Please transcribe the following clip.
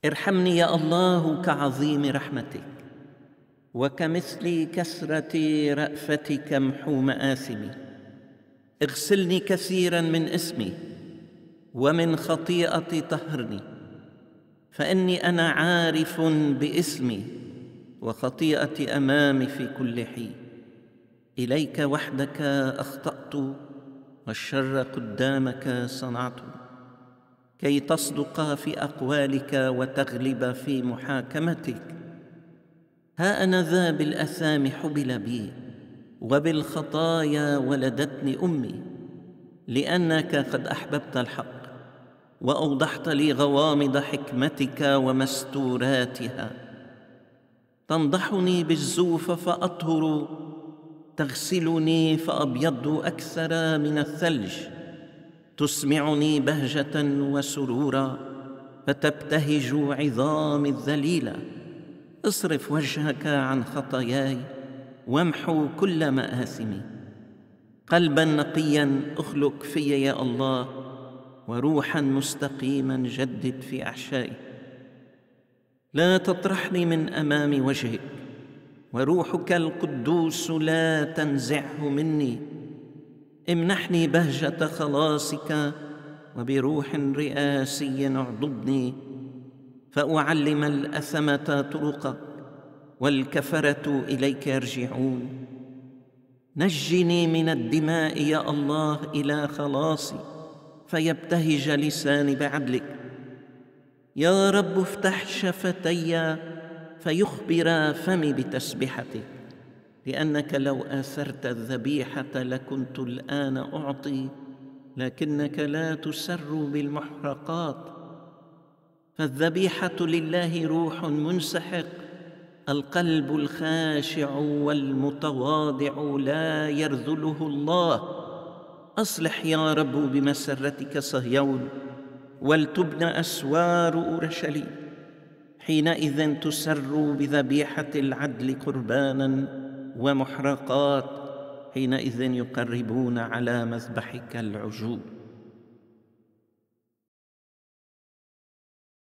ارحمني يا الله كعظيم رحمتك، وكمثل كثرة رأفتك امحو مآثمي. اغسلني كثيرا من إثمي، ومن خطيئتي طهرني، فإني أنا عارف بإثمي، وخطيئتي أمامي في كل حين. إليك وحدك أخطأت، والشر قدامك صنعت، كي تصدق في أقوالك وتغلب في محاكمتك. ها أنا ذا بالأثام حبل بي، وبالخطايا ولدتني أمي، لأنك قد أحببت الحق، وأوضحت لي غوامض حكمتك ومستوراتها. تنضحني بالزوف فأطهر، تغسلني فأبيض أكثر من الثلج. تسمعني بهجة وسرورا، فتبتهج عظامي الذليلة. اصرف وجهك عن خطاياي، وامحو كل مآثمي. قلبا نقيا اخلق في يا الله، وروحا مستقيما جدد في أحشائي. لا تطرحني من أمام وجهك، وروحك القدوس لا تنزعه مني. امنحني بهجة خلاصك، وبروح رئاسي اعضدني، فأعلم الأثمة طرقك، والكفرة إليك يرجعون. نجني من الدماء يا الله إلى خلاصي، فيبتهج لساني بعدلك. يا رب افتح شفتي، فيخبر فمي بتسبحتك. لأنك لو آثرت الذبيحة لكنت الآن أعطي، لكنك لا تسر بالمحرقات. فالذبيحة لله روح منسحق، القلب الخاشع والمتواضع لا يرذله الله. أصلح يا رب بمسرتك صهيون، ولتبنى أسوار أورشليم. حينئذ تسر بذبيحة العدل قربانا ومحرقات، حينئذ يقربون على مذبحك العجول.